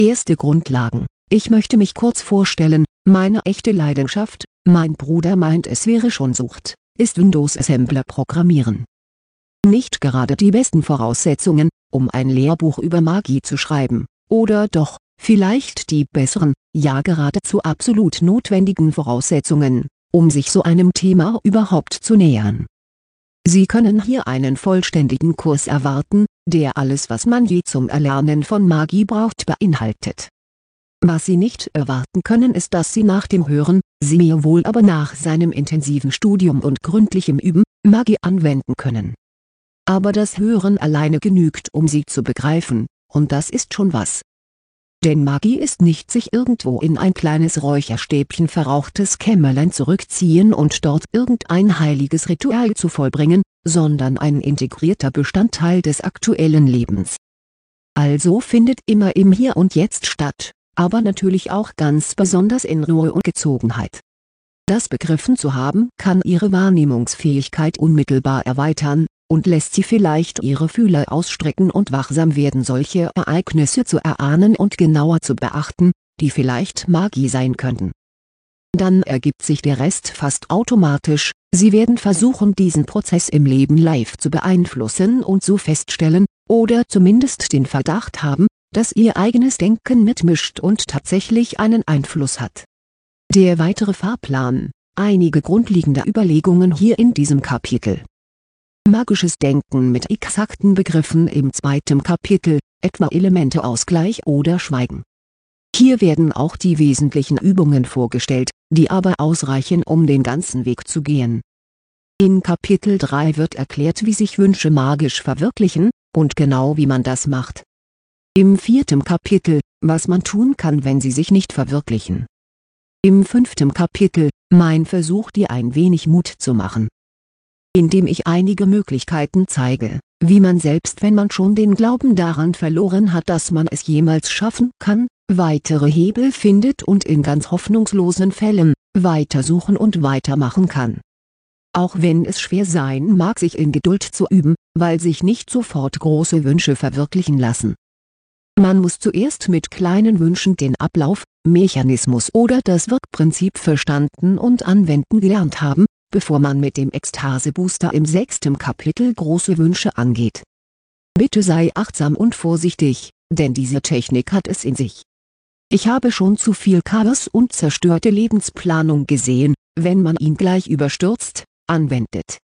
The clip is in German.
Erste Grundlagen. Ich möchte mich kurz vorstellen, meine echte Leidenschaft, mein Bruder meint es wäre schon Sucht, ist Windows-Assembler programmieren. Nicht gerade die besten Voraussetzungen, um ein Lehrbuch über Magie zu schreiben, oder doch, vielleicht die besseren, ja geradezu absolut notwendigen Voraussetzungen, um sich so einem Thema überhaupt zu nähern. Sie können hier einen vollständigen Kurs erwarten, der alles, was man je zum Erlernen von Magie braucht, beinhaltet. Was Sie nicht erwarten können, ist, dass Sie nach dem Hören, sehr wohl aber nach seinem intensiven Studium und gründlichem Üben, Magie anwenden können. Aber das Hören alleine genügt, um sie zu begreifen, und das ist schon was. Denn Magie ist nicht sich irgendwo in ein kleines Räucherstäbchen verrauchtes Kämmerlein zurückziehen und dort irgendein heiliges Ritual zu vollbringen, sondern ein integrierter Bestandteil des aktuellen Lebens. Also findet immer im Hier und Jetzt statt, aber natürlich auch ganz besonders in Ruhe und Gezogenheit. Das begriffen zu haben, kann Ihre Wahrnehmungsfähigkeit unmittelbar erweitern, und lässt Sie vielleicht Ihre Fühler ausstrecken und wachsam werden, solche Ereignisse zu erahnen und genauer zu beachten, die vielleicht Magie sein könnten. Dann ergibt sich der Rest fast automatisch. Sie werden versuchen, diesen Prozess im Leben live zu beeinflussen und so feststellen, oder zumindest den Verdacht haben, dass Ihr eigenes Denken mitmischt und tatsächlich einen Einfluss hat. Der weitere Fahrplan. Einige grundlegende Überlegungen hier in diesem Kapitel. Magisches Denken mit exakten Begriffen im zweiten Kapitel, etwa Elemente Ausgleich oder Schweigen. Hier werden auch die wesentlichen Übungen vorgestellt, die aber ausreichen, um den ganzen Weg zu gehen. In Kapitel 3 wird erklärt, wie sich Wünsche magisch verwirklichen, und genau wie man das macht. Im 4. Kapitel, was man tun kann, wenn sie sich nicht verwirklichen. Im 5. Kapitel, mein Versuch, dir ein wenig Mut zu machen. Indem ich einige Möglichkeiten zeige, wie man selbst wenn man schon den Glauben daran verloren hat, dass man es jemals schaffen kann, weitere Hebel findet und in ganz hoffnungslosen Fällen, weitersuchen und weitermachen kann. Auch wenn es schwer sein mag, sich in Geduld zu üben, weil sich nicht sofort große Wünsche verwirklichen lassen. Man muss zuerst mit kleinen Wünschen den Ablauf, Mechanismus oder das Wirkprinzip verstanden und anwenden gelernt haben, bevor man mit dem Ekstase-Booster im 6. Kapitel große Wünsche angeht. Bitte sei achtsam und vorsichtig, denn diese Technik hat es in sich. Ich habe schon zu viel Chaos und zerstörte Lebensplanung gesehen, wenn man ihn gleich überstürzt anwendet.